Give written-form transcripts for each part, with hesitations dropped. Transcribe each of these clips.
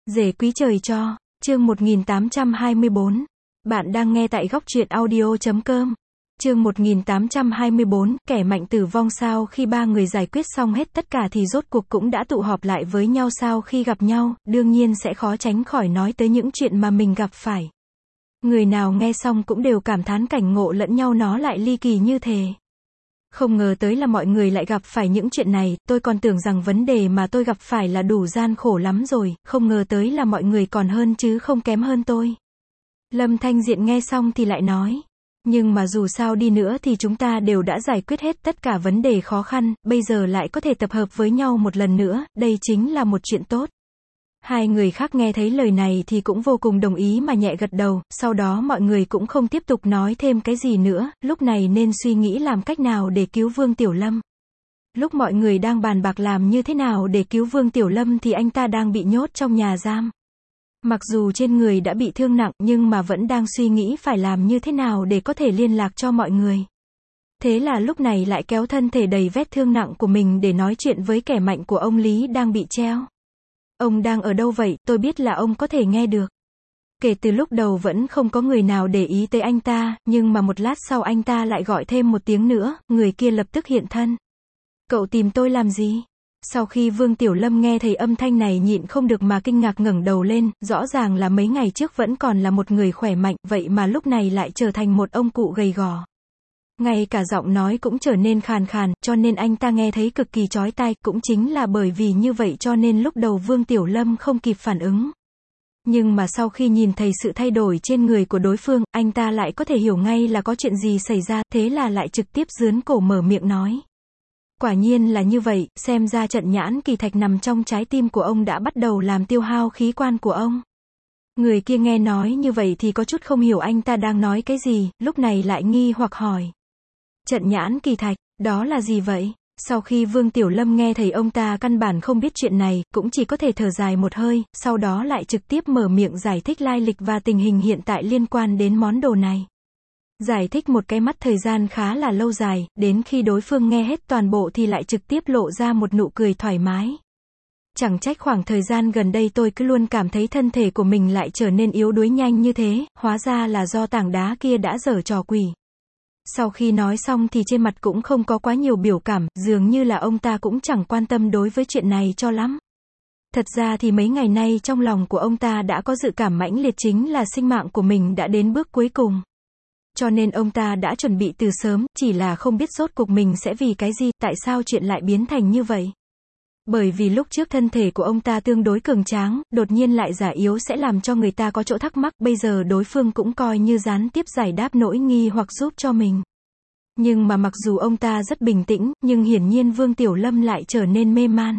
Rể quý trời cho, chương 1824. Bạn đang nghe tại góc truyện audio.com. Chương 1824, kẻ mạnh tử vong sao khi ba người giải quyết xong hết tất cả thì rốt cuộc cũng đã tụ họp lại với nhau sao khi gặp nhau, đương nhiên sẽ khó tránh khỏi nói tới những chuyện mà mình gặp phải. Người nào nghe xong cũng đều cảm thán cảnh ngộ lẫn nhau nó lại ly kỳ như thế. Không ngờ tới là mọi người lại gặp phải những chuyện này, tôi còn tưởng rằng vấn đề mà tôi gặp phải là đủ gian khổ lắm rồi, không ngờ tới là mọi người còn hơn chứ không kém hơn tôi. Lâm Thanh Diện nghe xong thì lại nói, nhưng mà dù sao đi nữa thì chúng ta đều đã giải quyết hết tất cả vấn đề khó khăn, bây giờ lại có thể tập hợp với nhau một lần nữa, đây chính là một chuyện tốt. Hai người khác nghe thấy lời này thì cũng vô cùng đồng ý mà nhẹ gật đầu, sau đó mọi người cũng không tiếp tục nói thêm cái gì nữa, lúc này nên suy nghĩ làm cách nào để cứu Vương Tiểu Lâm. Lúc mọi người đang bàn bạc làm như thế nào để cứu Vương Tiểu Lâm thì anh ta đang bị nhốt trong nhà giam. Mặc dù trên người đã bị thương nặng nhưng mà vẫn đang suy nghĩ phải làm như thế nào để có thể liên lạc cho mọi người. Thế là lúc này lại kéo thân thể đầy vết thương nặng của mình để nói chuyện với kẻ mạnh của ông Lý đang bị treo. Ông đang ở đâu vậy, tôi biết là ông có thể nghe được. Kể từ lúc đầu vẫn không có người nào để ý tới anh ta, nhưng mà một lát sau anh ta lại gọi thêm một tiếng nữa, người kia lập tức hiện thân. Cậu tìm tôi làm gì? Sau khi Vương Tiểu Lâm nghe thấy âm thanh này nhịn không được mà kinh ngạc ngẩng đầu lên, rõ ràng là mấy ngày trước vẫn còn là một người khỏe mạnh, vậy mà lúc này lại trở thành một ông cụ gầy gò. Ngay cả giọng nói cũng trở nên khàn khàn, cho nên anh ta nghe thấy cực kỳ chói tai, cũng chính là bởi vì như vậy cho nên lúc đầu Vương Tiểu Lâm không kịp phản ứng. Nhưng mà sau khi nhìn thấy sự thay đổi trên người của đối phương, anh ta lại có thể hiểu ngay là có chuyện gì xảy ra, thế là lại trực tiếp giương cổ mở miệng nói. Quả nhiên là như vậy, xem ra trận nhãn kỳ thạch nằm trong trái tim của ông đã bắt đầu làm tiêu hao khí quan của ông. Người kia nghe nói như vậy thì có chút không hiểu anh ta đang nói cái gì, lúc này lại nghi hoặc hỏi. Trận nhãn kỳ thạch, đó là gì vậy? Sau khi Vương Tiểu Lâm nghe thấy ông ta căn bản không biết chuyện này, cũng chỉ có thể thở dài một hơi, sau đó lại trực tiếp mở miệng giải thích lai lịch và tình hình hiện tại liên quan đến món đồ này. Giải thích một cái mắt thời gian khá là lâu dài, đến khi đối phương nghe hết toàn bộ thì lại trực tiếp lộ ra một nụ cười thoải mái. Chẳng trách khoảng thời gian gần đây tôi cứ luôn cảm thấy thân thể của mình lại trở nên yếu đuối nhanh như thế, hóa ra là do tảng đá kia đã giở trò quỷ. Sau khi nói xong thì trên mặt cũng không có quá nhiều biểu cảm, dường như là ông ta cũng chẳng quan tâm đối với chuyện này cho lắm. Thật ra thì mấy ngày nay trong lòng của ông ta đã có dự cảm mãnh liệt chính là sinh mạng của mình đã đến bước cuối cùng. Cho nên ông ta đã chuẩn bị từ sớm, chỉ là không biết rốt cuộc mình sẽ vì cái gì, tại sao chuyện lại biến thành như vậy. Bởi vì lúc trước thân thể của ông ta tương đối cường tráng, đột nhiên lại giả yếu sẽ làm cho người ta có chỗ thắc mắc, bây giờ đối phương cũng coi như gián tiếp giải đáp nỗi nghi hoặc giúp cho mình. Nhưng mà mặc dù ông ta rất bình tĩnh, nhưng hiển nhiên Vương Tiểu Lâm lại trở nên mê man.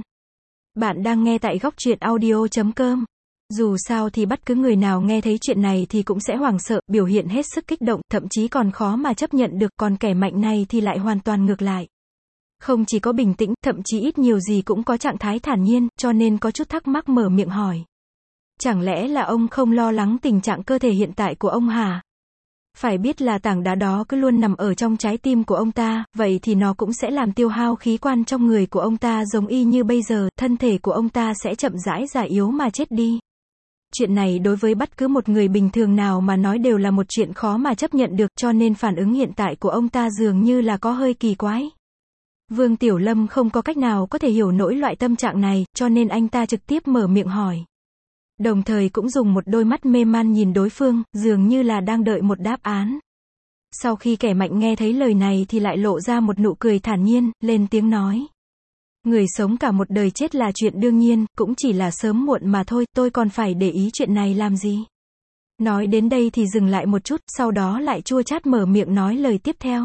Bạn đang nghe tại góc truyện audio.com. Dù sao thì bất cứ người nào nghe thấy chuyện này thì cũng sẽ hoảng sợ, biểu hiện hết sức kích động, thậm chí còn khó mà chấp nhận được, còn kẻ mạnh này thì lại hoàn toàn ngược lại. Không chỉ có bình tĩnh, thậm chí ít nhiều gì cũng có trạng thái thản nhiên, cho nên có chút thắc mắc mở miệng hỏi. Chẳng lẽ là ông không lo lắng tình trạng cơ thể hiện tại của ông hả? Phải biết là tảng đá đó cứ luôn nằm ở trong trái tim của ông ta, vậy thì nó cũng sẽ làm tiêu hao khí quan trong người của ông ta giống y như bây giờ, thân thể của ông ta sẽ chậm rãi già yếu mà chết đi. Chuyện này đối với bất cứ một người bình thường nào mà nói đều là một chuyện khó mà chấp nhận được, cho nên phản ứng hiện tại của ông ta dường như là có hơi kỳ quái. Vương Tiểu Lâm không có cách nào có thể hiểu nổi loại tâm trạng này, cho nên anh ta trực tiếp mở miệng hỏi. Đồng thời cũng dùng một đôi mắt mê man nhìn đối phương, dường như là đang đợi một đáp án. Sau khi kẻ mạnh nghe thấy lời này thì lại lộ ra một nụ cười thản nhiên, lên tiếng nói. Người sống cả một đời chết là chuyện đương nhiên, cũng chỉ là sớm muộn mà thôi, tôi còn phải để ý chuyện này làm gì. Nói đến đây thì dừng lại một chút, sau đó lại chua chát mở miệng nói lời tiếp theo.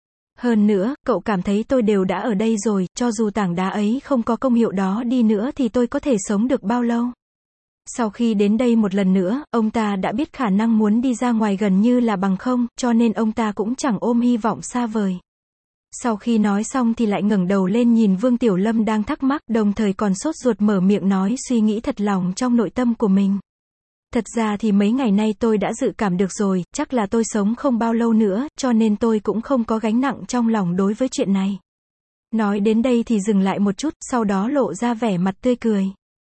Hơn nữa, cậu cảm thấy tôi đều đã ở đây rồi, cho dù tảng đá ấy không có công hiệu đó đi nữa thì tôi có thể sống được bao lâu. Sau khi đến đây một lần nữa, ông ta đã biết khả năng muốn đi ra ngoài gần như là bằng không, cho nên ông ta cũng chẳng ôm hy vọng xa vời. Sau khi nói xong thì lại ngẩng đầu lên nhìn Vương Tiểu Lâm đang thắc mắc, đồng thời còn sốt ruột mở miệng nói suy nghĩ thật lòng trong nội tâm của mình. Thật ra thì mấy ngày nay tôi đã dự cảm được rồi, chắc là tôi sống không bao lâu nữa, cho nên tôi cũng không có gánh nặng trong lòng đối với chuyện này. Nói đến đây thì dừng lại một chút, sau đó lộ ra vẻ mặt tươi cười.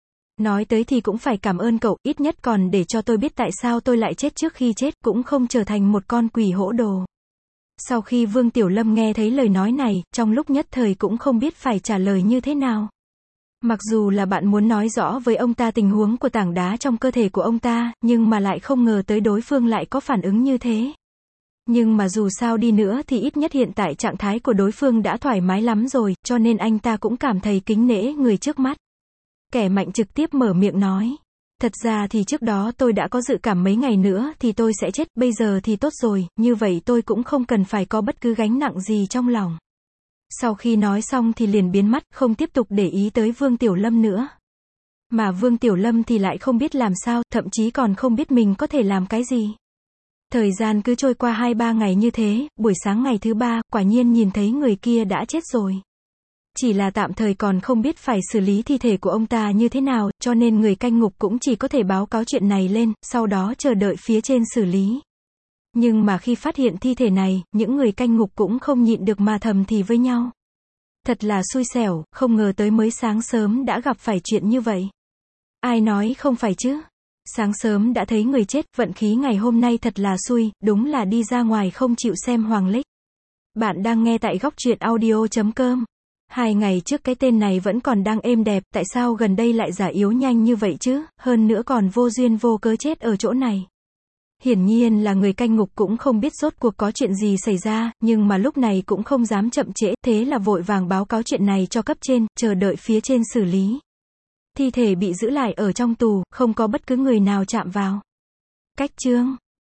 Nói tới thì cũng phải cảm ơn cậu, ít nhất còn để cho tôi biết tại sao tôi lại chết trước khi chết, cũng không trở thành một con quỷ hỗ đồ. Sau khi Vương Tiểu Lâm nghe thấy lời nói này, trong lúc nhất thời cũng không biết phải trả lời như thế nào. Mặc dù là bạn muốn nói rõ với ông ta tình huống của tảng đá trong cơ thể của ông ta, nhưng mà lại không ngờ tới đối phương lại có phản ứng như thế. Nhưng mà dù sao đi nữa thì ít nhất hiện tại trạng thái của đối phương đã thoải mái lắm rồi, cho nên anh ta cũng cảm thấy kính nể người trước mắt. Kẻ mạnh trực tiếp mở miệng nói. Thật ra thì trước đó tôi đã có dự cảm mấy ngày nữa thì tôi sẽ chết, bây giờ thì tốt rồi, như vậy tôi cũng không cần phải có bất cứ gánh nặng gì trong lòng. Sau khi nói xong thì liền biến mất, không tiếp tục để ý tới Vương Tiểu Lâm nữa. Mà Vương Tiểu Lâm thì lại không biết làm sao, thậm chí còn không biết mình có thể làm cái gì. Thời gian cứ trôi qua 2-3 ngày như thế, buổi sáng ngày thứ 3, quả nhiên nhìn thấy người kia đã chết rồi. Chỉ là tạm thời còn không biết phải xử lý thi thể của ông ta như thế nào, cho nên người canh ngục cũng chỉ có thể báo cáo chuyện này lên, sau đó chờ đợi phía trên xử lý. Nhưng mà khi phát hiện thi thể này, những người canh ngục cũng không nhịn được mà thầm thì với nhau. Thật là xui xẻo, không ngờ tới mới sáng sớm đã gặp phải chuyện như vậy. Ai nói không phải chứ? Sáng sớm đã thấy người chết, vận khí ngày hôm nay thật là xui, đúng là đi ra ngoài không chịu xem Hoàng Lích. Bạn đang nghe tại góc truyện audio.com. 2 ngày trước cái tên này vẫn còn đang êm đẹp, tại sao gần đây lại già yếu nhanh như vậy chứ, hơn nữa còn vô duyên vô cớ chết ở chỗ này. Hiển nhiên là người canh ngục cũng không biết rốt cuộc có chuyện gì xảy ra, nhưng mà lúc này cũng không dám chậm trễ, thế là vội vàng báo cáo chuyện này cho cấp trên, chờ đợi phía trên xử lý. Thi thể bị giữ lại ở trong tù, không có bất cứ người nào chạm vào. Cách chương